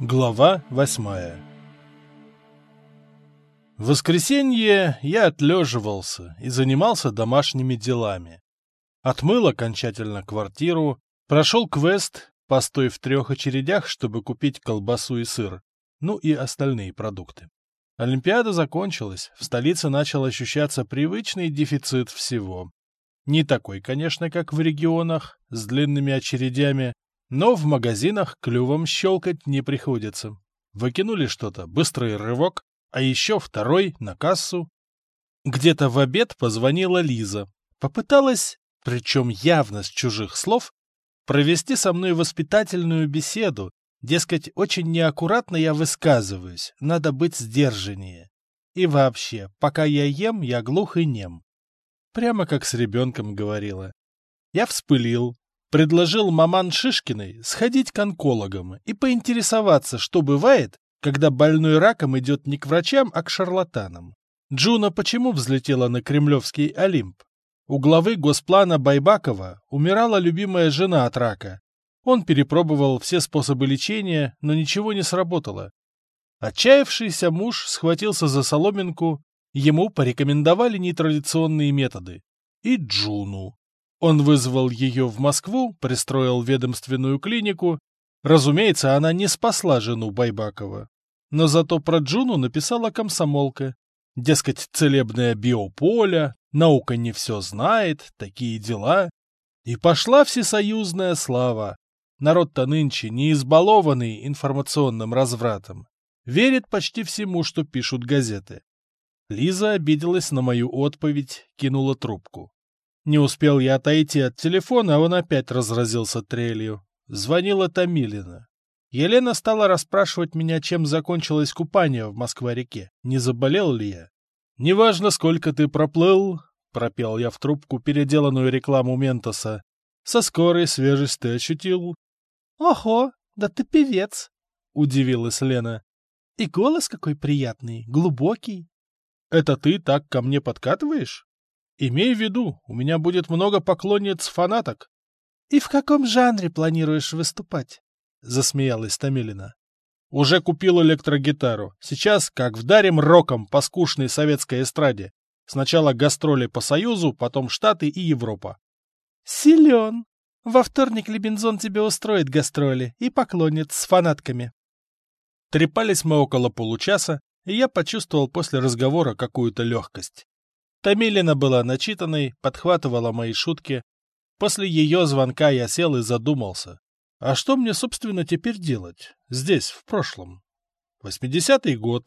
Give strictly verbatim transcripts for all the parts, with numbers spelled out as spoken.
Глава восьмая. В воскресенье я отлеживался и занимался домашними делами. Отмыл окончательно квартиру, прошел квест, постой в трех очередях, чтобы купить колбасу и сыр, ну и остальные продукты. Олимпиада закончилась, в столице начал ощущаться привычный дефицит всего. Не такой, конечно, как в регионах, с длинными очередями, но в магазинах клювом щелкать не приходится. Выкинули что-то, быстрый рывок, а еще второй на кассу. Где-то в обед позвонила Лиза. Попыталась, причем явно с чужих слов, провести со мной воспитательную беседу. Дескать, очень неаккуратно я высказываюсь, надо быть сдержаннее. И вообще, пока я ем, я глух и нем. Прямо как с ребенком говорила. Я вспылил. Предложил маман Шишкиной сходить к онкологам и поинтересоваться, что бывает, когда больной раком идет не к врачам, а к шарлатанам. Джуна почему взлетела на Кремлевский Олимп? У главы госплана Байбакова умирала любимая жена от рака. Он перепробовал все способы лечения, но ничего не сработало. Отчаявшийся муж схватился за соломинку, ему порекомендовали нетрадиционные методы. И Джуну. Он вызвал ее в Москву, пристроил ведомственную клинику. Разумеется, она не спасла жену Байбакова. Но зато про Джуну написала комсомолка. Дескать, целебное биополе, наука не все знает, такие дела. И пошла всесоюзная слава. Народ-то нынче не избалованный информационным развратом. Верит почти всему, что пишут газеты. Лиза обиделась на мою отповедь, кинула трубку. Не успел я отойти от телефона, а он опять разразился трелью. Звонила Томилина. Елена стала расспрашивать меня, чем закончилось купание в Москва-реке. Не заболел ли я? «Неважно, сколько ты проплыл», — пропел я в трубку переделанную рекламу Ментоса. «Со скорой свежесть ты ощутил». «Ого, да ты певец», — удивилась Лена. «И голос какой приятный, глубокий». «Это ты так ко мне подкатываешь? Имей в виду, у меня будет много поклонниц-фанаток». «И в каком жанре планируешь выступать?» — засмеялась Томилина. «Уже купил электрогитару. Сейчас, как вдарим роком по скучной советской эстраде. Сначала гастроли по Союзу, потом Штаты и Европа». «Силен. Во вторник Лебензон тебе устроит гастроли и поклонниц с фанатками». Трепались мы около получаса, и я почувствовал после разговора какую-то легкость. Томилина была начитанной, подхватывала мои шутки. После ее звонка я сел и задумался. А что мне, собственно, теперь делать? Здесь, в прошлом. восьмидесятый год.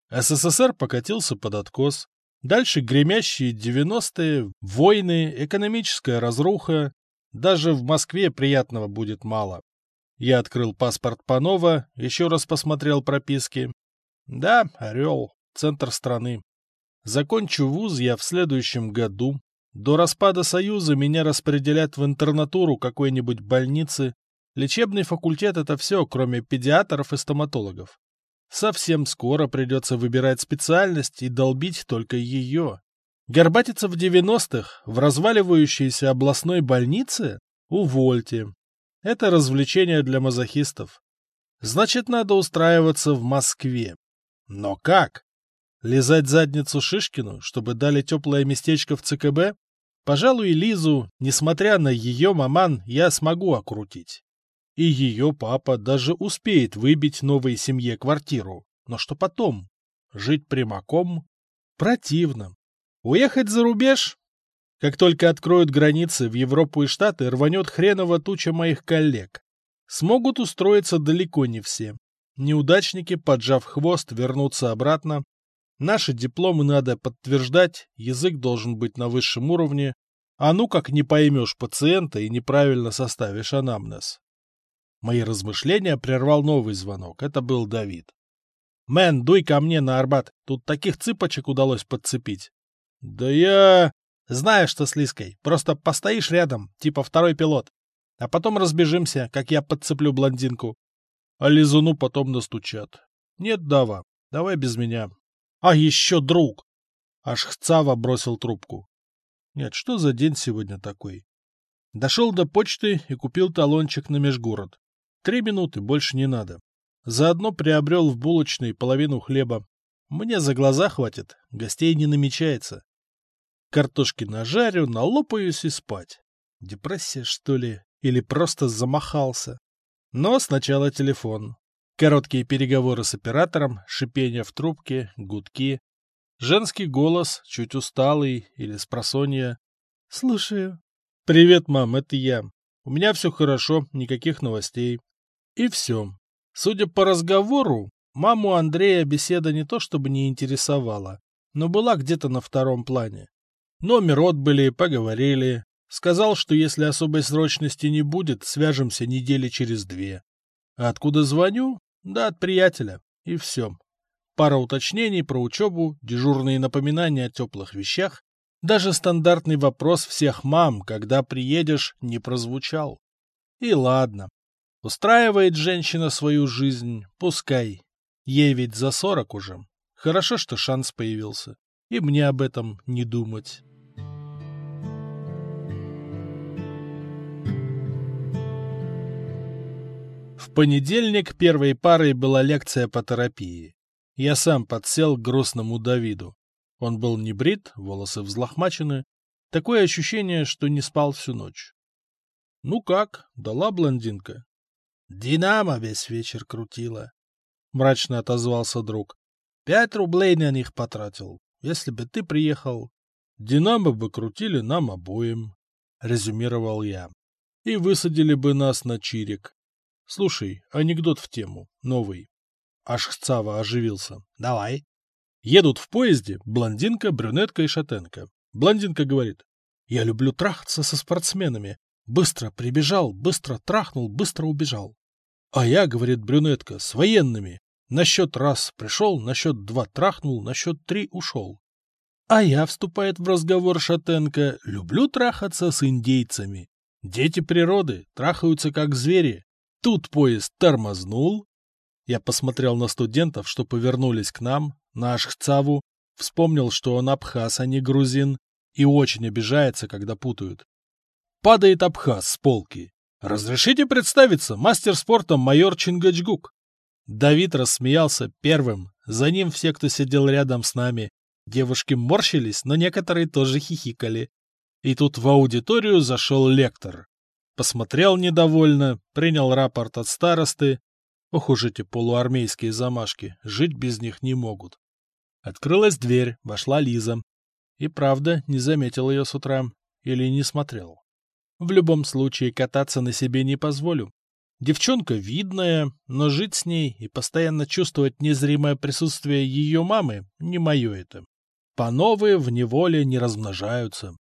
СССР покатился под откос. Дальше гремящие девяностые, войны, экономическая разруха. Даже в Москве приятного будет мало. Я открыл паспорт Панова, еще раз посмотрел прописки. Да, Орел, центр страны. Закончу вуз я в следующем году. До распада Союза меня распределят в интернатуру какой-нибудь больницы. Лечебный факультет — это все, кроме педиатров и стоматологов. Совсем скоро придется выбирать специальность и долбить только ее. Горбатиться в девяностых в разваливающейся областной больнице? Увольте. Это развлечение для мазохистов. Значит, надо устраиваться в Москве. Но как? Лизать задницу Шишкину, чтобы дали теплое местечко в ЦКБ? Пожалуй, Лизу, несмотря на ее маман, я смогу окрутить. И ее папа даже успеет выбить новой семье квартиру. Но что потом? Жить прямиком? Противно. Уехать за рубеж? Как только откроют границы в Европу и Штаты, рванет хреново туча моих коллег. Смогут устроиться далеко не все. Неудачники, поджав хвост, вернутся обратно. Наши дипломы надо подтверждать, язык должен быть на высшем уровне, а ну как не поймешь пациента и неправильно составишь анамнез. Мои размышления прервал новый звонок. Это был Давид. «Мэн, дуй ко мне на Арбат. Тут таких цыпочек удалось подцепить». «Да я...» «Знаю, что с Лизкой. Просто постоишь рядом, типа второй пилот. А потом разбежимся, как я подцеплю блондинку. А Лизуну потом настучат. Нет, Дава, давай без меня». «А еще друг!» Аж Хцава бросил трубку. Нет, что за день сегодня такой? Дошел до почты и купил талончик на межгород. Три минуты, больше не надо. Заодно приобрел в булочной половину хлеба. Мне за глаза хватит, гостей не намечается. Картошки нажарю, налопаюсь и спать. Депрессия, что ли? Или просто замахался? Но сначала телефон. Короткие переговоры с оператором, шипение в трубке, гудки. Женский голос, чуть усталый или спросонья. «Слушаю». «Привет, мам, это я. У меня все хорошо, никаких новостей». И все. Судя по разговору, маму Андрея беседа не то чтобы не интересовала, но была где-то на втором плане. Номер отбыли, поговорили. Сказал, что если особой срочности не будет, свяжемся недели через две. А откуда звоню? Да от приятеля. И все. Пара уточнений про учебу, дежурные напоминания о теплых вещах. Даже стандартный вопрос всех мам, когда приедешь, не прозвучал. И ладно. Устраивает женщина свою жизнь, пускай. Ей ведь за сорок уже. Хорошо, что шанс появился. И мне об этом не думать. В понедельник первой парой была лекция по терапии. Я сам подсел к грустному Давиду. Он был не брит, волосы взлохмачены. Такое ощущение, что не спал всю ночь. — Ну как, дала блондинка? — Динамо весь вечер крутила, — мрачно отозвался друг. — Пять рублей на них потратил. Если бы ты приехал... — Динамо бы крутили нам обоим, — резюмировал я. — И высадили бы нас на чирик. Слушай, анекдот в тему, новый. Аж Хцава оживился. — Давай. Едут в поезде блондинка, брюнетка и шатенка. Блондинка говорит: «Я люблю трахаться со спортсменами. Быстро прибежал, быстро трахнул, быстро убежал». А я, говорит брюнетка, с военными. На счет раз пришел, на счет два трахнул, на счет три ушел. А я, вступает в разговор шатенка, люблю трахаться с индейцами. Дети природы трахаются как звери. Тут поезд тормознул. Я посмотрел на студентов, что повернулись к нам, на Ашхцаву, вспомнил, что он абхаз, а не грузин, и очень обижается, когда путают. Падает абхаз с полки. «Разрешите представиться, мастер спорта майор Чингачгук». Давид рассмеялся первым, за ним все, кто сидел рядом с нами. Девушки морщились, но некоторые тоже хихикали. И тут в аудиторию зашел лектор. Посмотрел недовольно, принял рапорт от старосты. Ох уж эти полуармейские замашки, жить без них не могут. Открылась дверь, вошла Лиза. И правда, не заметил ее с утра. Или не смотрел. В любом случае, кататься на себе не позволю. Девчонка видная, но жить с ней и постоянно чувствовать незримое присутствие ее мамы не мое это. Пановы в неволе не размножаются.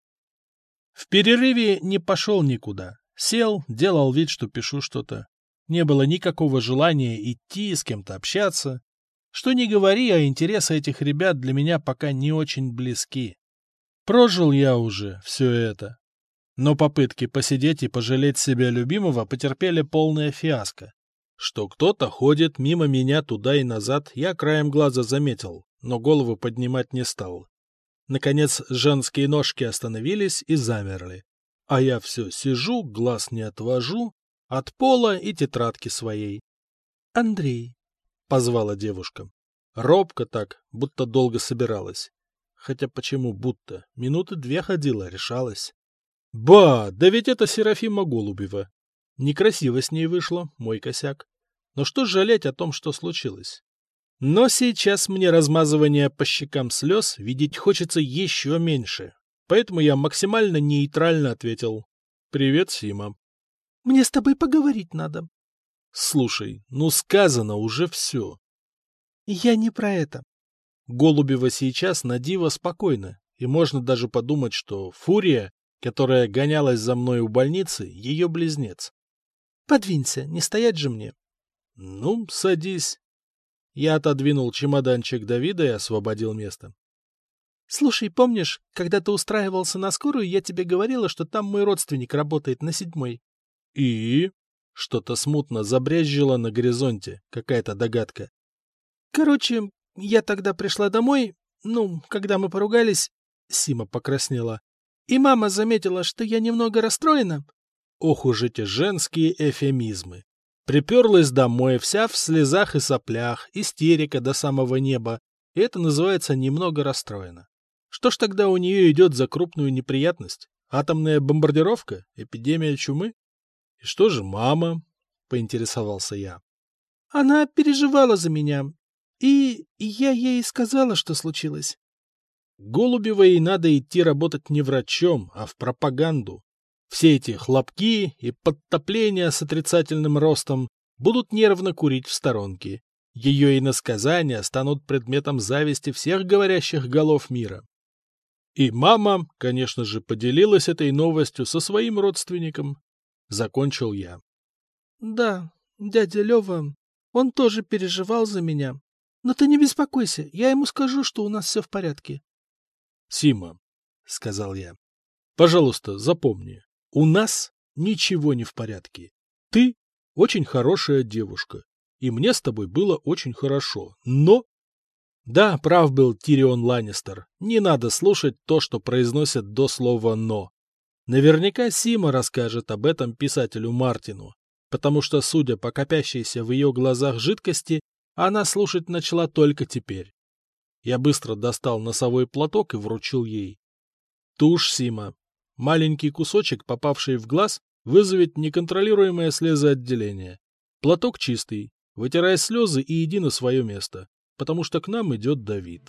В перерыве не пошел никуда. Сел, делал вид, что пишу что-то. Не было никакого желания идти, с кем-то общаться. Что ни говори, а интересы этих ребят для меня пока не очень близки. Прожил я уже все это. Но попытки посидеть и пожалеть себя любимого потерпели полное фиаско. Что кто-то ходит мимо меня туда и назад, я краем глаза заметил, но голову поднимать не стал. Наконец женские ножки остановились и замерли. А я все сижу, глаз не отвожу от пола и тетрадки своей. — Андрей, — позвала девушка. Робко так, будто долго собиралась. Хотя почему будто? Минуты две ходила, решалась. Ба, да ведь это Серафима Голубева. Некрасиво с ней вышло, мой косяк. Но что жалеть о том, что случилось? Но сейчас мне размазывание по щекам слез видеть хочется еще меньше. Поэтому я максимально нейтрально ответил. «Привет, Сима». «Мне с тобой поговорить надо». «Слушай, ну сказано уже все». «Я не про это». Голубева сейчас на диво спокойна, и можно даже подумать, что Фурия, которая гонялась за мной у больницы, ее близнец. «Подвинься, не стоять же мне». «Ну, садись». Я отодвинул чемоданчик Давида и освободил место. «Слушай, помнишь, когда ты устраивался на скорую, я тебе говорила, что там мой родственник работает на седьмой?» «И?» Что-то смутно забрезжило на горизонте, какая-то догадка. «Короче, я тогда пришла домой, ну, когда мы поругались...» Сима покраснела. «И мама заметила, что я немного расстроена». Ох уж эти женские эвфемизмы. Приперлась домой, вся в слезах и соплях, истерика до самого неба, и это называется немного расстроена. Что ж тогда у нее идет за крупную неприятность? Атомная бомбардировка? Эпидемия чумы? И что же мама? Поинтересовался я. Она переживала за меня, и я ей сказала, что случилось. Голубевой надо идти работать не врачом, а в пропаганду. Все эти хлопки и подтопления с отрицательным ростом будут нервно курить в сторонке. Ее иносказания станут предметом зависти всех говорящих голов мира. И мама, конечно же, поделилась этой новостью со своим родственником. Закончил я. Да, дядя Лева, он тоже переживал за меня. Но ты не беспокойся, я ему скажу, что у нас все в порядке. Сима, сказал я, пожалуйста, запомни, у нас ничего не в порядке. Ты очень хорошая девушка, и мне с тобой было очень хорошо, но... Да, прав был Тирион Ланнистер, не надо слушать то, что произносят до слова «но». Наверняка Сима расскажет об этом писателю Мартину, потому что, судя по копящейся в ее глазах жидкости, она слушать начала только теперь. Я быстро достал носовой платок и вручил ей. Тушь, Сима. Маленький кусочек, попавший в глаз, вызовет неконтролируемое слезоотделение. Платок чистый. Вытирай слезы и иди на свое место, потому что к нам идет Давид.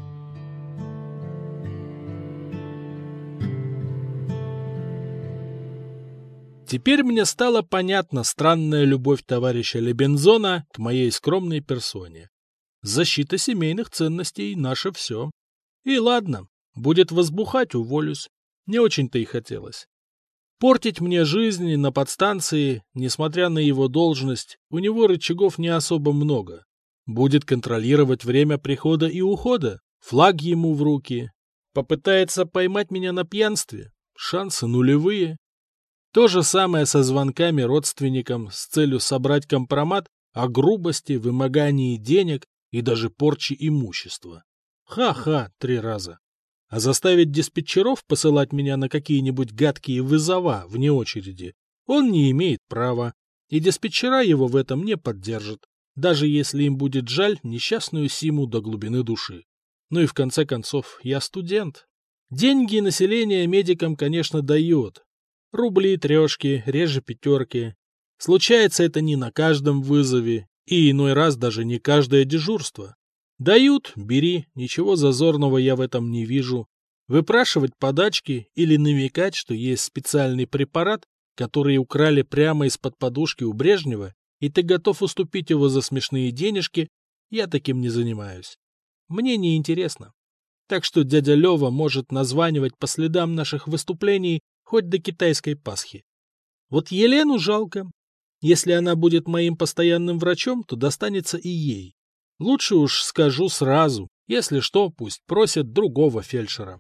Теперь мне стала понятна странная любовь товарища Лебензона к моей скромной персоне. Защита семейных ценностей — наше все. И ладно, будет возбухать — уволюсь. Не очень-то и хотелось. Портить мне жизнь на подстанции, несмотря на его должность, у него рычагов не особо много. Будет контролировать время прихода и ухода, флаг ему в руки. Попытается поймать меня на пьянстве, шансы нулевые. То же самое со звонками родственникам с целью собрать компромат о грубости, вымогании денег и даже порче имущества. Ха-ха, три раза. А заставить диспетчеров посылать меня на какие-нибудь гадкие вызова вне очереди он не имеет права, и диспетчера его в этом не поддержат, даже если им будет жаль несчастную Симу до глубины души. Ну и в конце концов, я студент. Деньги население медикам, конечно, дает. Рубли, трешки, реже пятерки. Случается это не на каждом вызове, и иной раз даже не каждое дежурство. Дают — бери, ничего зазорного я в этом не вижу. Выпрашивать подачки или намекать, что есть специальный препарат, который украли прямо из-под подушки у Брежнева, и ты готов уступить его за смешные денежки, я таким не занимаюсь. Мне не интересно. Так что дядя Лева может названивать по следам наших выступлений хоть до китайской Пасхи. Вот Елену жалко. Если она будет моим постоянным врачом, то достанется и ей. Лучше уж скажу сразу, если что, пусть просят другого фельдшера.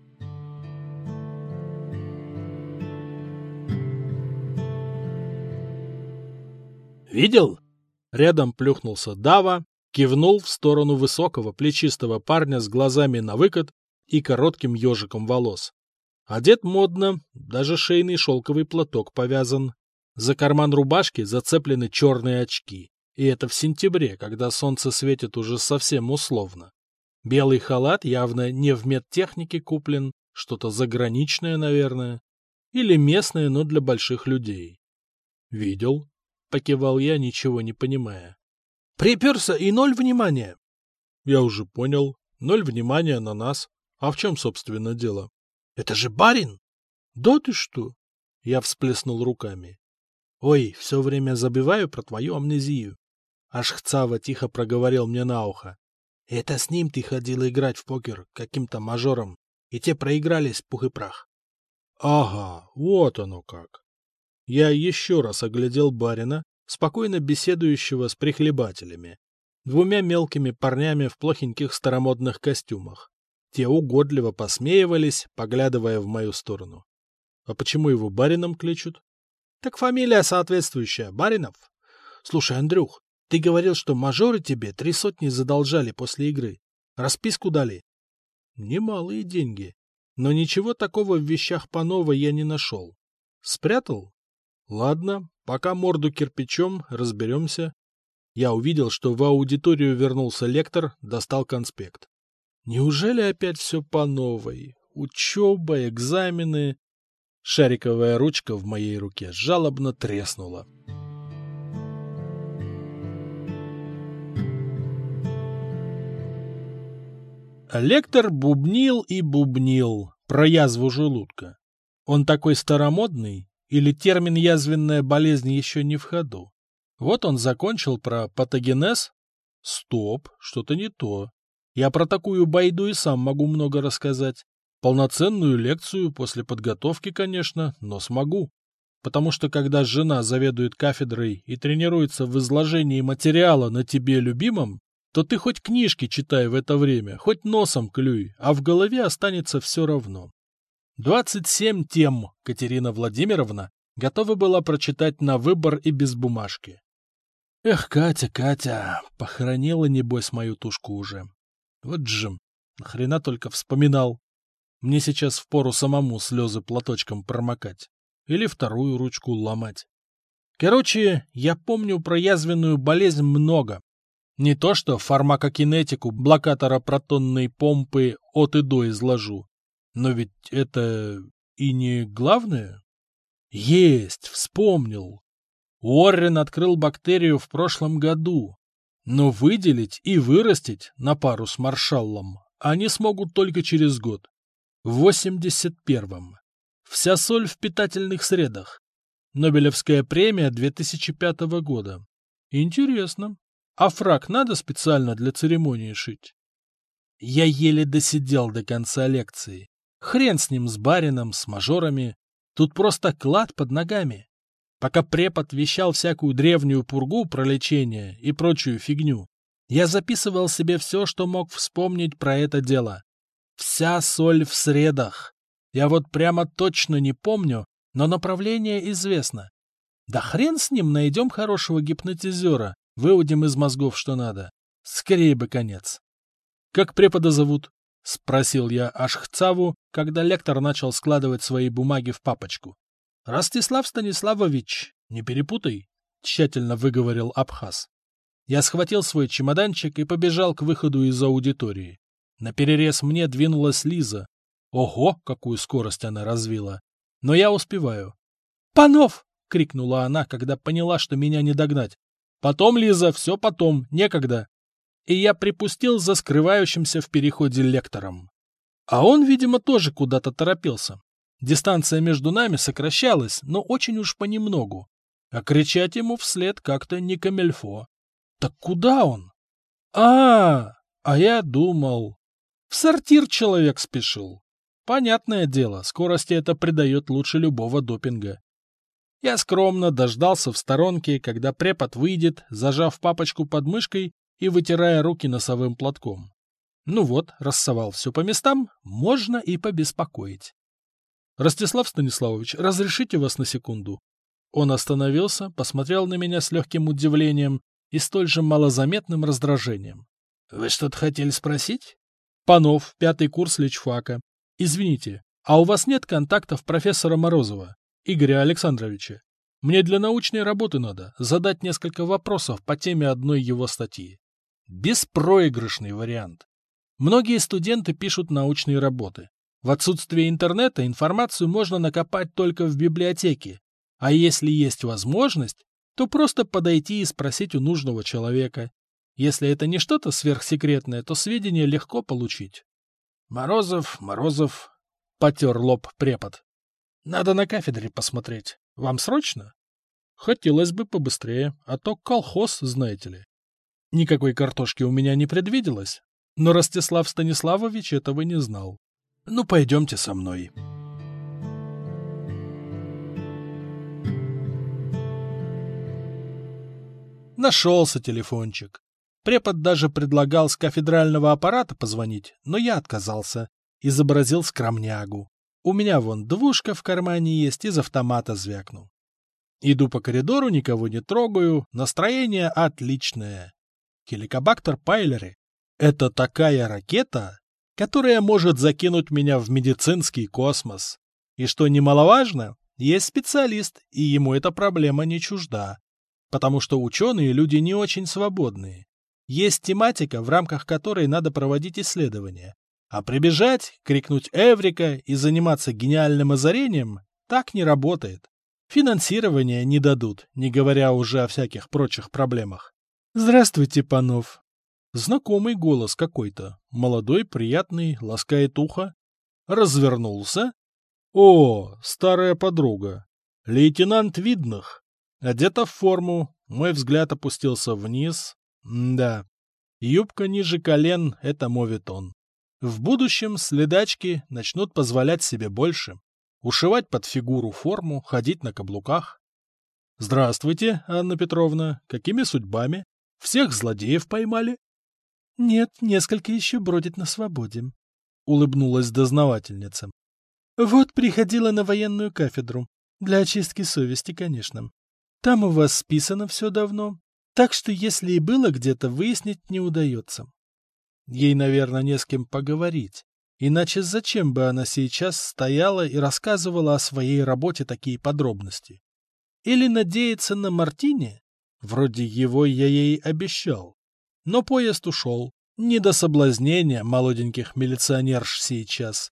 «Видел?» Рядом плюхнулся Дава, кивнул в сторону высокого плечистого парня с глазами на выкат и коротким ежиком волос. Одет модно, даже шейный шелковый платок повязан. За карман рубашки зацеплены черные очки. И это в сентябре, когда солнце светит уже совсем условно. Белый халат явно не в медтехнике куплен, что-то заграничное, наверное. Или местное, но для больших людей. «Видел?» — покивал я, ничего не понимая. «Приперся и ноль внимания!» «Я уже понял. Ноль внимания на нас. А в чем, собственно, дело?» «Это же барин!» «Да ты что?» — я всплеснул руками. «Ой, все время забываю про твою амнезию». Аж Хцава тихо проговорил мне на ухо. «Это с ним ты ходил играть в покер каким-то мажором, и те проигрались пух и прах». «Ага, вот оно как». Я еще раз оглядел барина, спокойно беседующего с прихлебателями, двумя мелкими парнями в плохеньких старомодных костюмах. Те угодливо посмеивались, поглядывая в мою сторону. А почему его барином кличут? Так фамилия соответствующая, Баринов. Слушай, Андрюх, ты говорил, что мажоры тебе три сотни задолжали после игры. Расписку дали? Немалые деньги. Но ничего такого в вещах Панова я не нашел. Спрятал? Ладно, пока морду кирпичом, разберемся. Я увидел, что в аудиторию вернулся лектор, достал конспект. Неужели опять все по новой? Учеба, экзамены... Шариковая ручка в моей руке жалобно треснула. Лектор бубнил и бубнил про язву желудка. Он такой старомодный, или термин «язвенная болезнь» еще не в ходу? Вот он закончил про патогенез. Стоп, что-то не то. Я про такую байду и сам могу много рассказать. Полноценную лекцию после подготовки, конечно, но смогу. Потому что когда жена заведует кафедрой и тренируется в изложении материала на тебе любимом, то ты хоть книжки читай в это время, хоть носом клюй, а в голове останется все равно. двадцать семь тем Катерина Владимировна готова была прочитать на выбор и без бумажки. Эх, Катя, Катя, похоронила, небось, мою тушку уже. Вот же, нахрена только вспоминал. Мне сейчас впору самому слезы платочком промокать. Или вторую ручку ломать. Короче, я помню про язвенную болезнь много. Не то что фармакокинетику блокатора протонной помпы от и до изложу. Но ведь это и не главное. Есть, вспомнил. Уоррен открыл бактерию в прошлом году. Но выделить и вырастить на пару с маршаллом они смогут только через год. В восемьдесят первом. Вся соль в питательных средах. Нобелевская премия две тысячи пятого года. Интересно. А фрак надо специально для церемонии шить? Я еле досидел до конца лекции. Хрен с ним, с барином, с мажорами. Тут просто клад под ногами. Пока препод вещал всякую древнюю пургу про лечение и прочую фигню, я записывал себе все, что мог вспомнить про это дело. Вся соль в средах. Я вот прямо точно не помню, но направление известно. Да хрен с ним, найдем хорошего гипнотизера, выудим из мозгов что надо. Скорее бы конец. «Как препода зовут?» — спросил я Ашхцаву, когда лектор начал складывать свои бумаги в папочку. «Ростислав Станиславович, не перепутай», — тщательно выговорил Абхаз. Я схватил свой чемоданчик и побежал к выходу из аудитории. Наперерез мне двинулась Лиза. Ого, какую скорость она развила! Но я успеваю. «Панов!» — крикнула она, когда поняла, что меня не догнать. «Потом, Лиза, все потом, некогда». И я припустил за скрывающимся в переходе лектором. А он, видимо, тоже куда-то торопился. Дистанция между нами сокращалась, но очень уж понемногу. А кричать ему вслед как-то не камельфо. Так куда он? А, а я думал. В сортир человек спешил. Понятное дело, скорости это придает лучше любого допинга. Я скромно дождался в сторонке, когда препод выйдет, зажав папочку под мышкой и вытирая руки носовым платком. Ну вот, рассовал все по местам, можно и побеспокоить. «Ростислав Станиславович, разрешите вас на секунду?» Он остановился, посмотрел на меня с легким удивлением и столь же малозаметным раздражением. «Вы что-то хотели спросить?» «Панов, пятый курс личфака. Извините, а у вас нет контактов профессора Морозова, Игоря Александровича? Мне для научной работы надо задать несколько вопросов по теме одной его статьи. Беспроигрышный вариант. Многие студенты пишут научные работы. В отсутствие интернета информацию можно накопать только в библиотеке, а если есть возможность, то просто подойти и спросить у нужного человека. Если это не что-то сверхсекретное, то сведения легко получить». «Морозов, Морозов», — потер лоб препод. «Надо на кафедре посмотреть. Вам срочно?» «Хотелось бы побыстрее, а то колхоз, знаете ли». Никакой картошки у меня не предвиделось, но Ростислав Станиславович этого не знал. «Ну, пойдемте со мной». Нашелся телефончик. Препод даже предлагал с кафедрального аппарата позвонить, но я отказался. Изобразил скромнягу. У меня вон двушка в кармане есть, из автомата звякнул. Иду по коридору, никого не трогаю, настроение отличное. Хеликобактер пайлери — это такая ракета, которая может закинуть меня в медицинский космос. И что немаловажно, Есть специалист, и ему эта проблема не чужда. Потому что ученые люди не очень свободные. Есть тематика, в рамках которой надо проводить исследования. А прибежать, крикнуть «Эврика» и заниматься гениальным озарением так не работает. Финансирования не дадут, не говоря уже о всяких прочих проблемах. «Здравствуйте, Панов!» Знакомый голос какой-то, молодой, приятный, ласкает ухо. Развернулся. О, старая подруга. Лейтенант Видных. Одета в форму, мой взгляд опустился вниз. Да, юбка ниже колен — это моветон. В будущем следачки начнут позволять себе больше. Ушивать под фигуру форму, ходить на каблуках. Здравствуйте, Анна Петровна. Какими судьбами? Всех злодеев поймали? Нет, несколько еще бродит на свободе. Улыбнулась дознавательница. Вот приходила на военную кафедру. Для очистки совести, конечно. Там у вас списано все давно. Так что если и было где-то, выяснить не удается. Ей, наверное, не с кем поговорить. Иначе зачем бы она сейчас стояла и рассказывала о своей работе такие подробности? Или надеяться на Мартини? Вроде его я ей обещал. Но поезд ушел. Не до соблазнения молоденьких милиционерш сейчас.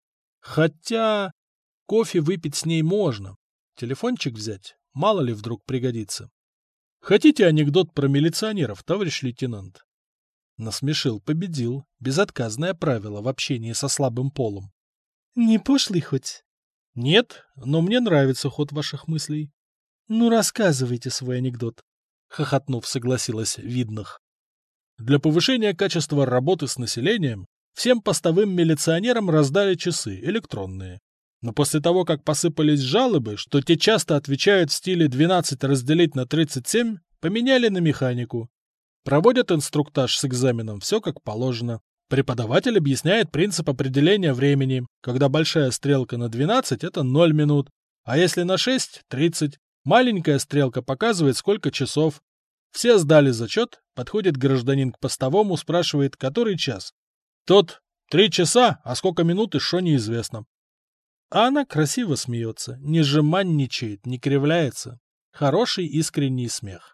Хотя кофе выпить с ней можно. Телефончик взять, мало ли вдруг пригодится. Хотите анекдот про милиционеров, товарищ лейтенант? Насмешил, победил. Безотказное правило в общении со слабым полом. Не пошлый хоть? Нет, но мне нравится ход ваших мыслей. Ну, рассказывайте свой анекдот. Хохотнув, согласилась Видных. Для повышения качества работы с населением всем постовым милиционерам раздали часы электронные. Но после того, как посыпались жалобы, что те часто отвечают в стиле двенадцать разделить на тридцать семь, поменяли на механику. Проводят инструктаж с экзаменом, все как положено. Преподаватель объясняет принцип определения времени, когда большая стрелка на двенадцать — это ноль минут, а если на шесть — тридцать. Маленькая стрелка показывает, сколько часов. Все сдали зачет, подходит гражданин к постовому, спрашивает, который час. Тот — три часа, а сколько минут еще неизвестно. А она красиво смеется, не жеманничает, не кривляется. Хороший искренний смех.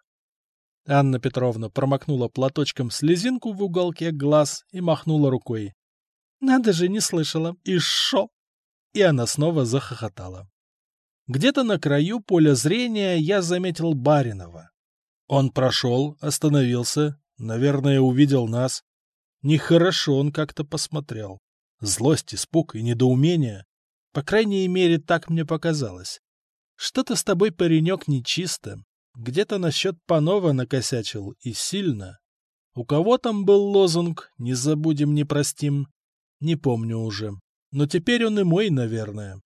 Анна Петровна промокнула платочком слезинку в уголке глаз и махнула рукой. «Надо же, не слышала. И шо?» И она снова захохотала. Где-то на краю поля зрения я заметил Баринова. Он прошел, остановился, наверное, увидел нас. Нехорошо он как-то посмотрел. Злость, испуг и недоумение. По крайней мере, так мне показалось. Что-то с тобой, паренек, нечисто. Где-то насчет Панова накосячил, и сильно. У кого там был лозунг «Не забудем, не простим»? Не помню уже. Но теперь он и мой, наверное.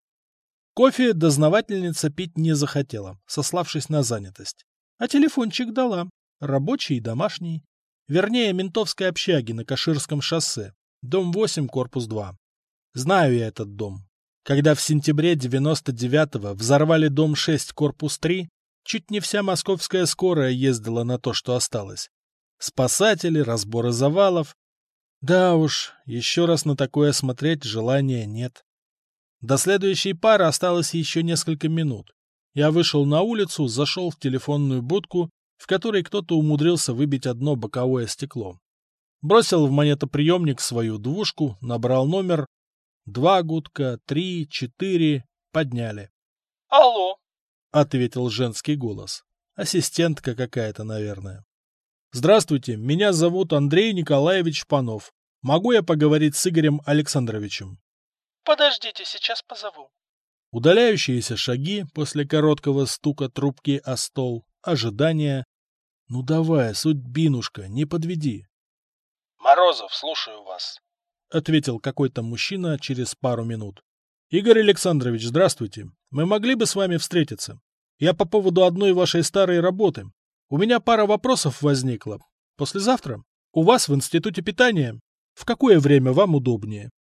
Кофе дознавательница пить не захотела, сославшись на занятость. А телефончик дала. Рабочий и домашний. Вернее, ментовской общаги на Каширском шоссе. Дом восемь, корпус два. Знаю я этот дом. Когда в сентябре девяносто девятого взорвали дом шесть, корпус три, чуть не вся московская скорая ездила на то, что осталось. Спасатели, разборы завалов. Да уж, еще раз на такое смотреть желания нет. До следующей пары осталось еще несколько минут. Я вышел на улицу, зашел в телефонную будку, в которой кто-то умудрился выбить одно боковое стекло. Бросил в монетоприемник свою двушку, набрал номер. Два гудка, три, четыре. Подняли. «Алло», — ответил женский голос. Ассистентка какая-то, наверное. «Здравствуйте, меня зовут Андрей Николаевич Панов. Могу я поговорить с Игорем Александровичем?» «Подождите, сейчас позову». Удаляющиеся шаги после короткого стука трубки о стол. Ожидание. «Ну давай, судьбинушка, не подведи». «Морозов, слушаю вас», — ответил какой-то мужчина через пару минут. «Игорь Александрович, здравствуйте. Мы могли бы с вами встретиться? Я по поводу одной вашей старой работы. У меня пара вопросов возникла. Послезавтра? У вас в институте питания? В какое время вам удобнее?»